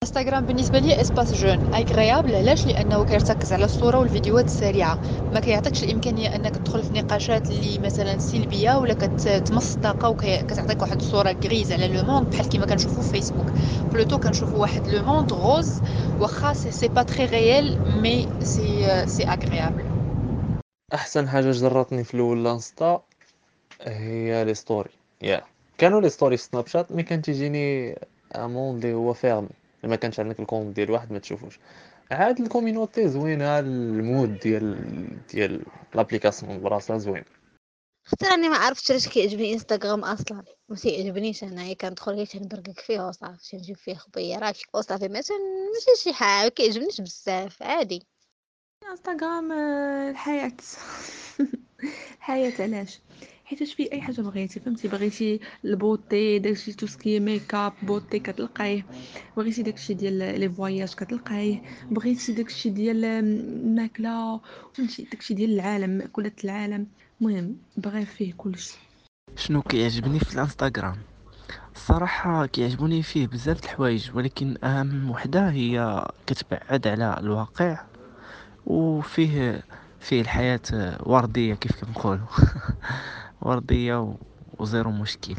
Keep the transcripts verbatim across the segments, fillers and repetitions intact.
انستغرام بالنسبه لي اسباس جون اغريابل. علاش؟ لانه كيرتكز على الصوره والفيديوهات السريعه، ما كيعطيكش الامكانيه انك تدخل في نقاشات اللي مثلا سلبيه ولا كتمص الطاقه وكتعطيك واحد الصوره غريز على لو موند بحال كيما كنشوفوا في فيسبوك. بلوتو كنشوفوا واحد لو موند غوز، واخا سي سي با تري ريال مي سي سي اغريابل. احسن حاجه جرتني في الاول انستا هي لي ستوري. يا كانوا لي ستوري في سناب شات، مي كان تيجيني امون اللي هو فيرمي، ما كانش عندك الكونت ديال واحد ما تشوفوش. عاد الكوميونيتي زوينه، المود ديال ديال لابليكاسيون براسها زوين. حتى راني ما عرفتش علاش كيعجبني انستغرام اصلا، ما تيعجبنيش انايا كندخل غير تندركك فيه وصافي، نجيب فيه خبيرات وصافي، مثلا ماشي شي حاجه كيعجبنيش بزاف، عادي. انستغرام آه، الحياة الحياة علاش؟ حيت فيه اي حاجه بغيتي، فهمتي؟ بغيتي البوتي داكشي تو سكي ميك اب بوتي كتلقايه، بغيتي داكشي ديال لي فواياج كتلقايه، بغيتي داكشي ديال الماكله، فهمتي؟ داكشي ديال العالم، مأكولات العالم، المهم بغي فيه كلشي. شنو كيعجبني في الانستغرام؟ الصراحه كيعجبوني فيه بزاف د الحوايج، ولكن اهم وحده هي كتبعد على الواقع، وفيه فيه الحياه ورديه كيف كنقولوا ورديه و- وزيرو مشكل.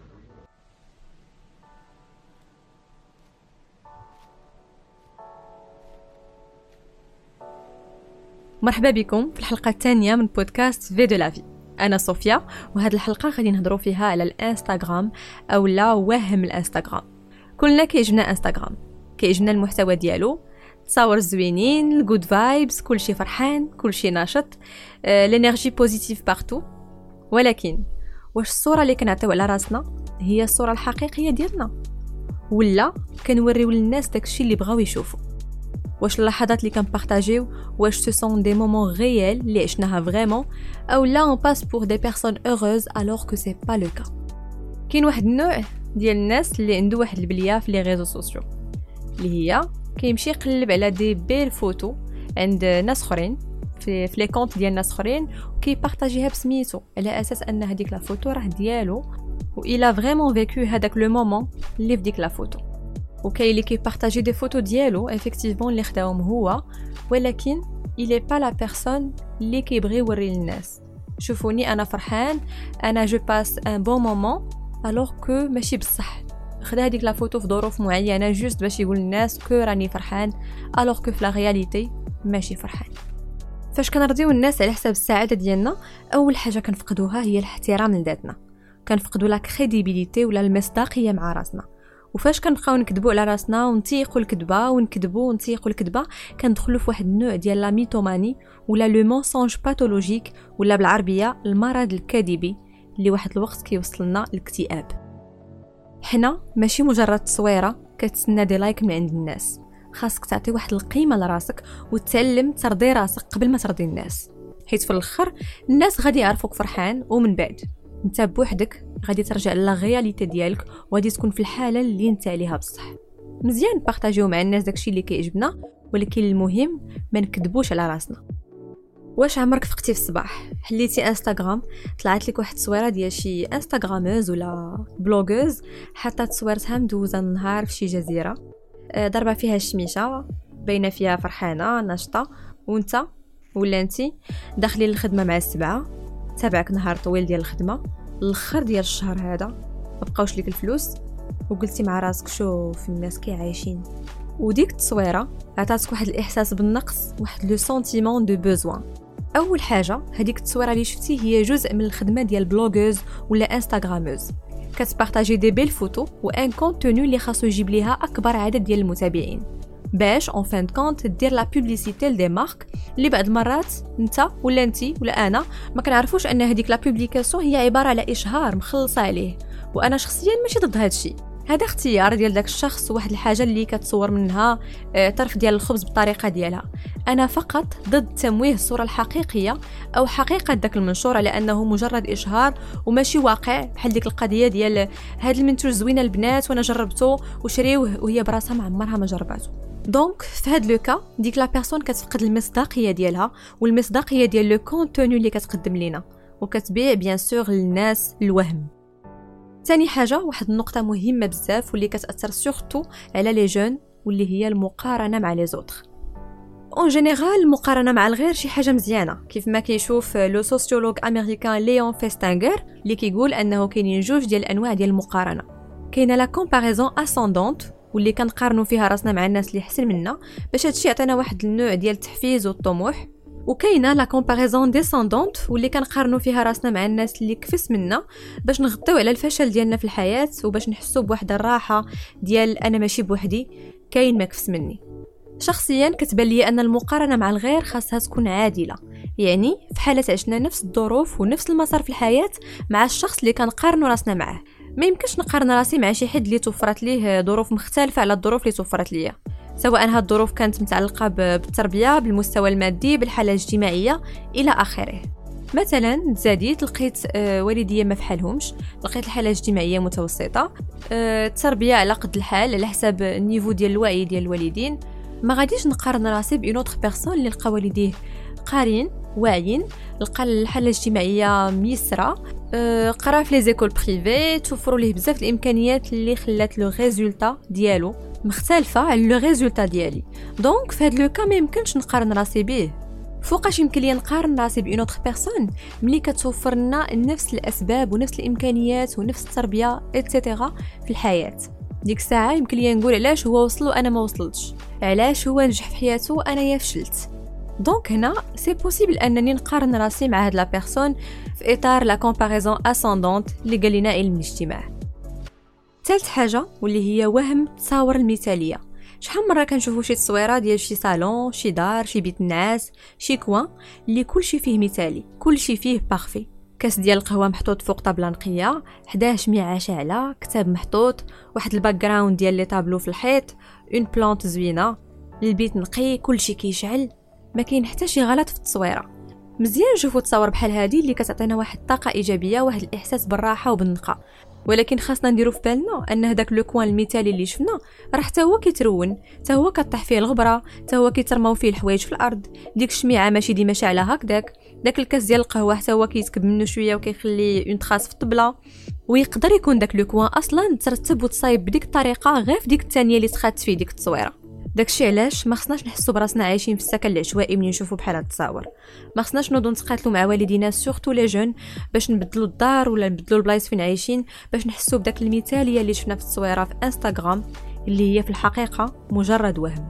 مرحبا بكم في الحلقة الثانية من بودكاست في دو لافي. أنا صوفيا، وهذه الحلقة غادي نهضروا فيها على الانستغرام أو لا وهم الانستغرام. كلنا كيعجبنا انستغرام، كيعجبنا المحتوى ديالو، تصاور زوينين، الجود فايبس، كلشي فرحان، كلشي ناشط، آه، لينيرجي بوزيتيف بارتو. ولكن واش الصورة اللي كنعطيو على راسنا هي الصورة الحقيقية ديالنا، ولا كنوريو للناس داكشي اللي بغاو يشوفوا؟ واش اللحظات اللي كنبارطاجيو واش سو سون دي مومون ريال اللي عشناها فريمون، او لا اون باس بور دي بيرسون هeureuse alors que c'est pas le cas؟ كاين واحد النوع ديال الناس اللي عنده واحد البليه في لي ريزو سوسيو، اللي هي كيمشي يقلب على دي بيل فوتو عند ناس اخرين في في لي كونط ديال ناس اخرين، وكيبارطاجيها بسميتو على اساس ان هذيك لا فوتو راه ديالو، و الا فريمون فيكو هذاك لو مومون اللي في ديك لا فوتو. وكاين اللي كيبارطاجي دي فوتو ديالو افيكتيفمون اللي خداهم هو، ولكن il est pas la personne اللي كيبغي يوري للناس شوفوني انا فرحان، انا جو باس ان بون مومون، alors que ماشي بصح خدا هذيك لا فوتو في ظروف معينه جوست باش يقول للناس كو راني فرحان، alors que في لا رياليتي ماشي فرحان. فاش كنرضيو الناس على حساب السعاده ديالنا، اول حاجه كنفقدوها هي الاحترام لذاتنا، كنفقدوا لا كريديبيليتي ولا المصداقيه مع راسنا. وفاش كنبقاو نكذبوا على راسنا ونتيقوا الكذبه ونكذبوا ونتيقوا الكذبه، كندخلوا في واحد النوع ديال لا ميتوماني ولا لو مونسونج باثولوجيك، ولا بالعربيه المرض الكذبي اللي واحد الوقت كيوصل لنا الاكتئاب. حنا ماشي مجرد تصويره كتسنى دي لايك من عند الناس، خاصك تعطي واحد القيمه لراسك وتعلم ترضي راسك قبل ما ترضي الناس، حيت في الاخر الناس غادي يعرفوك فرحان، ومن بعد انت بوحدك غادي ترجع لا رياليتي ديالك وغادي تكون في الحاله اللي انت عليها بصح. مزيان بارطاجيو مع الناس داكشي اللي كيعجبنا، ولكن المهم ما نكذبوش على راسنا. واش عمرك فقتي في الصباح حليتي انستغرام طلعت لك واحد التصويره ديال شي انستغراموز ولا بلوغوز حطات تصويرتها مدوزه النهار في شي جزيره، ضربه فيها الشميشه، باينه فيها فرحانه ناشطه، وانت ولا انتي داخلين الخدمه مع السبعه، تابعك نهار طويل ديال الخدمه، الاخر ديال الشهر هذا ما بقاوش لك الفلوس، وقلتي مع راسك شوف الناس كي عايشين، وديك التصويره عطاتك واحد الاحساس بالنقص، واحد لو سونتيمون دو بوزوان. اول حاجه هذيك التصويره اللي شفتي هي جزء من الخدمه ديال بلوغوز ولا انستغراموز، كتبارطاجي دي بيل فوتو وان كونتوني اللي خاصو يجيب ليها اكبر عدد ديال المتابعين، باش اون فان كونت دير لا بوبليسيتي لدي مارك اللي بعض المرات انت ولا انتي ولا انا ما كنعرفوش ان هذيك لا بوبليكاسيون هي عباره على اشهار مخلصه عليه. وانا شخصيا ماشي ضد هذا الشيء، هذا اختيار ديال داك الشخص، واحد الحاجه اللي كتصور منها طرف ديال الخبز بالطريقه ديالها. انا فقط ضد تمويه الصوره الحقيقيه او حقيقه داك المنشور على انه مجرد اشهار وماشي واقع، بحال ديك القضيه ديال هاد المنتوج زوينه البنات وانا جربته وشريوه وهي براسها ما عمرها ما جربته. دونك في هاد لو كا ديك لا بيرسون كتفقد المصداقيه ديالها والمصداقيه ديال لو كونتوني اللي كتقدم لينا، وكتبيع بيان سور للناس الوهم. ثاني حاجه واحد النقطه مهمه بزاف واللي كتاثر سورتو على لي جون واللي هي المقارنه مع لي زوتر. اون جينيرال المقارنه مع الغير شي حاجه مزيانه، كيف ما كيشوف لو سوسيولوج امريكان ليون فيستانغر اللي كيقول انه كاينين جوج ديال الانواع ديال المقارنه. كاينه لا كومباريزون اسوندونت واللي كنقارنوا فيها راسنا مع الناس اللي احسن منا باش هادشي يعطينا واحد النوع ديال التحفيز والطموح، وكاينه لا كومباريزون ديسوندونت واللي كنقارنوا فيها راسنا مع الناس اللي كفس منا باش نغطيو على الفشل ديالنا في الحياه وباش نحسوا بواحد الراحه ديال انا ماشي بوحدي، كاين ما كفس مني. شخصيا كتبان لي ان المقارنه مع الغير خاصها تكون عادله، يعني في حاله عشنا نفس الظروف ونفس المسار في الحياه مع الشخص اللي كنقارنوا راسنا معاه. ما يمكنش نقارن راسي مع شي حد اللي توفرت ليه ظروف مختلفه على الظروف اللي توفرت ليا، سواء هاد الظروف كانت متعلقه بالتربيه، بالمستوى المادي، بالحاله الاجتماعيه الى اخره. مثلا تزاديت لقيت آه والديا ما فحالهمش، لقيت الحاله الاجتماعيه متوسطه، آه التربيه على قد الحال على حساب النيفو ديال الوعي ديال الوالدين. ما غاديش نقارن راسي بين اوتر بيرسون اللي لقى والديه قارين واعيين، لقى الحاله الاجتماعيه ميسره، أه قرا في لي زيكول بريفي، توفروا ليه بزاف الامكانيات اللي خلات لو ريزولطا ديالو مختلفه على لو ريزولطا ديالي. دونك في هذا لو كا ما يمكنش نقارن راسي به. فوقاش يمكن لي نقارن راسي بين اوتر بيرسون ملي كتوفر لنا نفس الاسباب ونفس الامكانيات ونفس التربيه ايتترا في الحياه. ديك الساعه يمكن لي نقول علاش هو وصل وانا ما وصلتش، علاش هو نجح في حياته وانا يا فشلت. دونك هنا سي بوسيبل انني نقارن راسي مع هاد لا بيرسون في اطار لا كومباريزون اسوندونت اللي قال لنا علم الاجتماع. ثالث حاجه واللي هي وهم التصاور المثاليه. شحال مره كنشوفوا شي تصويره ديال شي صالون، شي دار، شي بيت النعاس، شي كوان اللي كلشي فيه مثالي، كلشي فيه بارفي، كاس ديال القهوه محطوط فوق طابله نقيه، حداه شميعه شاعله، كتاب محطوط، واحد الباك جراوند ديال لي طابلو في الحيط، اون بلانت زوينه، البيت نقي، كلشي كيشعل، ما كاين حتى شي غلط في التصويره. مزيان نشوفوا تصاور بحال هذه اللي كتعطينا واحد الطاقه ايجابيه، واحد الاحساس بالراحه وبالنقاء، ولكن خاصنا نديرو في بالنا ان هذاك لو كوان المثالي اللي شفنا راه حتى هو كيترون، حتى هو كطيح فيه الغبره، حتى هو كيترماو فيه الحوايج في الارض، ديك الشميعه ماشي ديما شاعله هكذاك، داك الكاس ديال القهوه حتى هو كيتكب منه شويه وكيخلي اون تراس في الطبله، ويقدر يكون داك لو كوان اصلا ترتب وتصايب بديك الطريقه غير في ديك الثانيه اللي تخات فيه ديك التصويره. داكشي علاش ما خصناش نحسوا براسنا عايشين في السكن العشوائي ملي نشوفوا بحال هاد التصاور. ما خصناش نوضوا نتقاتلوا مع والدينا سورتو لي جون باش نبدلوا الدار ولا نبدلوا البلايص فين عايشين باش نحسوا بداك المثاليه اللي شفنا في التصويره في انستغرام اللي هي في الحقيقه مجرد وهم.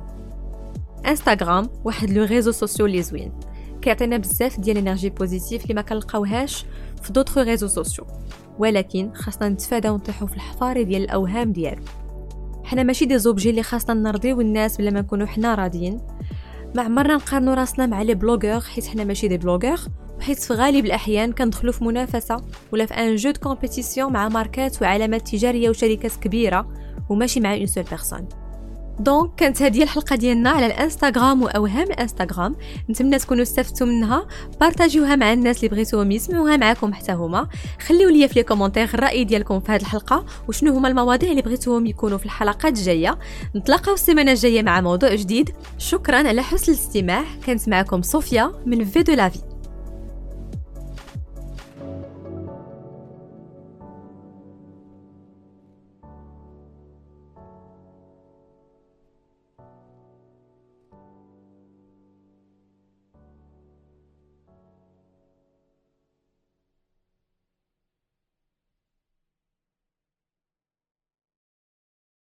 انستغرام واحد لو ريزو سوسيو لي زوين، كيعطينا بزاف ديال الانرجي بوزيتيف اللي ما كنلقاوهاش في دوطخ ريزو سوسيو، ولكن خاصنا نتفاداو نطيحوا في الحفاري ديال الاوهام ديالو. حنا ماشي دي زوبجي اللي خاصنا نرضيو الناس بلا ما نكونوا حنا راضيين. ما عمرنا نقارنوا راسنا مع لي بلوغور حيت حنا ماشي دي بلوغور، وحيت في غالب الاحيان كندخلوا في منافسه ولا في ان جو دو كومبيتيسيون مع ماركات وعلامات تجاريه وشركات كبيره وماشي مع اون سول بيرسون. دونك كانت هذه الحلقه ديالنا على الانستغرام واوهام الانستغرام، نتمنى تكونوا استفدتوا منها. بارطاجيوها مع الناس اللي بغيتوهم يسمعوها معكم حتى هما. خليوا لي في لي كومونتير الراي ديالكم في هذه الحلقه وشنو هما المواضيع اللي بغيتوهم يكونوا في الحلقات الجايه. نتلاقاو السيمانه الجايه مع موضوع جديد. شكرا على حسن الاستماع. كانت معكم صوفيا من في دو لافي.